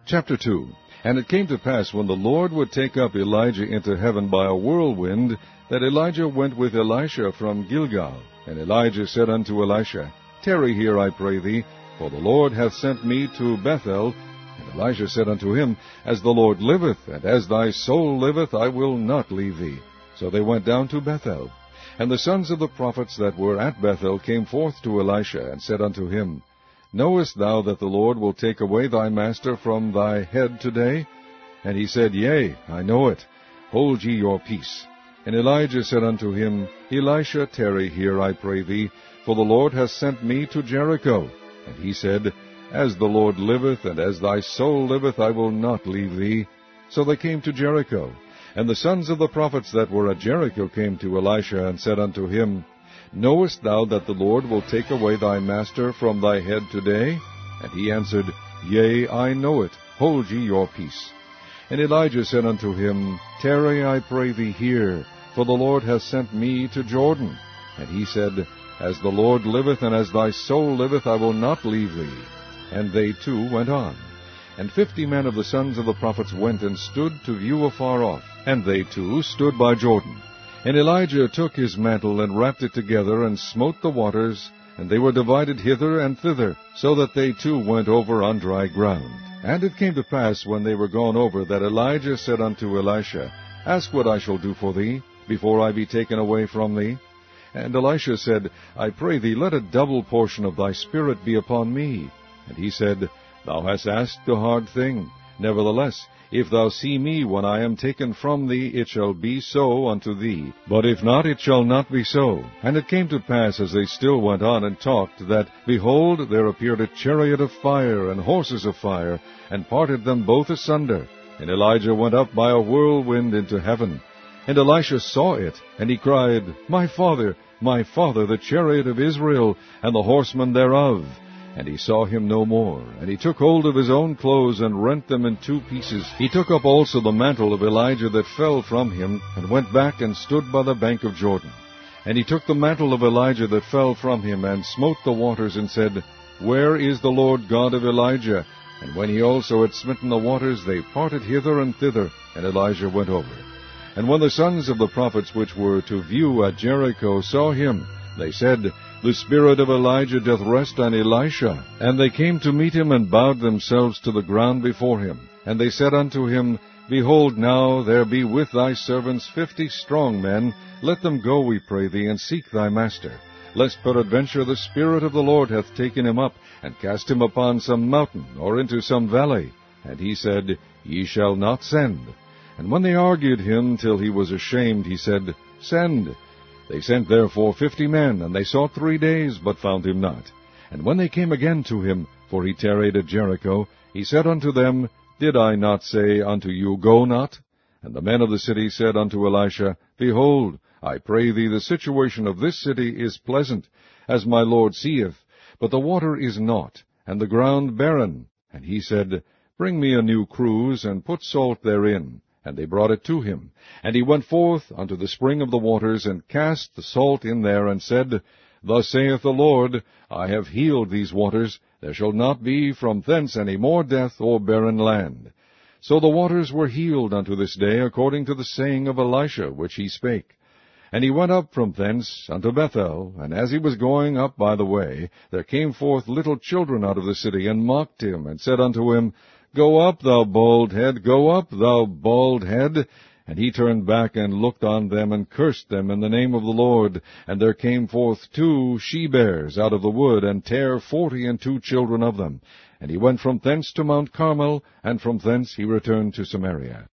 Chapter 2. And it came to pass, when the Lord would take up Elijah into heaven by a whirlwind, that Elijah went with Elisha from Gilgal. And Elijah said unto Elisha, Tarry here, I pray thee, for the Lord hath sent me to Bethel. And Elisha said unto him, As the Lord liveth, and as thy soul liveth, I will not leave thee. So they went down to Bethel. And the sons of the prophets that were at Bethel came forth to Elisha, and said unto him, Knowest thou that the Lord will take away thy master from thy head today? And he said, Yea, I know it. Hold ye your peace. And Elijah said unto him, Elisha, tarry here, I pray thee, for the Lord hath sent me to Jericho. And he said, As the Lord liveth, and as thy soul liveth, I will not leave thee. So they came to Jericho. And the sons of the prophets that were at Jericho came to Elisha, and said unto him, Knowest thou that the Lord will take away thy master from thy head today? And he answered, Yea, I know it. Hold ye your peace. And Elijah said unto him, Tarry, I pray thee, here, for the Lord hath sent me to Jordan. And he said, As the Lord liveth, and as thy soul liveth, I will not leave thee. And they too went on. And 50 men of the sons of the prophets went and stood to view afar off. And they too stood by Jordan. And Elijah took his mantle, and wrapped it together, and smote the waters, and they were divided hither and thither, so that they too went over on dry ground. And it came to pass, when they were gone over, that Elijah said unto Elisha, Ask what I shall do for thee, before I be taken away from thee. And Elisha said, I pray thee, let a double portion of thy spirit be upon me. And he said, Thou hast asked a hard thing. Nevertheless, if thou see me when I am taken from thee, it shall be so unto thee. But if not, it shall not be so. And it came to pass, as they still went on and talked, that, behold, there appeared a chariot of fire, and horses of fire, and parted them both asunder. And Elijah went up by a whirlwind into heaven. And Elisha saw it, and he cried, My father, the chariot of Israel, and the horsemen thereof. And he saw him no more. And he took hold of his own clothes, and rent them in 2 pieces. He took up also the mantle of Elijah that fell from him, and went back and stood by the bank of Jordan. And he took the mantle of Elijah that fell from him, and smote the waters, and said, Where is the Lord God of Elijah? And when he also had smitten the waters, they parted hither and thither, and Elijah went over. And when the sons of the prophets which were to view at Jericho saw him, they said, The spirit of Elijah doth rest on Elisha. And they came to meet him, and bowed themselves to the ground before him. And they said unto him, Behold, now there be with thy servants 50 strong men. Let them go, we pray thee, and seek thy master, lest peradventure the Spirit of the Lord hath taken him up, and cast him upon some mountain, or into some valley. And he said, Ye shall not send. And when they argued him till he was ashamed, he said, Send. They sent therefore 50 men, and they sought 3 days, but found him not. And when they came again to him, for he tarried at Jericho, he said unto them, Did I not say unto you, Go not? And the men of the city said unto Elisha, Behold, I pray thee, the situation of this city is pleasant, as my Lord seeth, but the water is naught, and the ground barren. And he said, Bring me a new cruse, and put salt therein. And they brought it to him. And he went forth unto the spring of the waters, and cast the salt in there, and said, Thus saith the Lord, I have healed these waters. There shall not be from thence any more death or barren land. So the waters were healed unto this day, according to the saying of Elisha, which he spake. And he went up from thence unto Bethel, and as he was going up by the way, there came forth little children out of the city, and mocked him, and said unto him, Go up, thou bald head, go up, thou bald head. And he turned back and looked on them, and cursed them in the name of the Lord. And there came forth 2 she-bears out of the wood, and tare 42 children of them. And he went from thence to Mount Carmel, and from thence he returned to Samaria.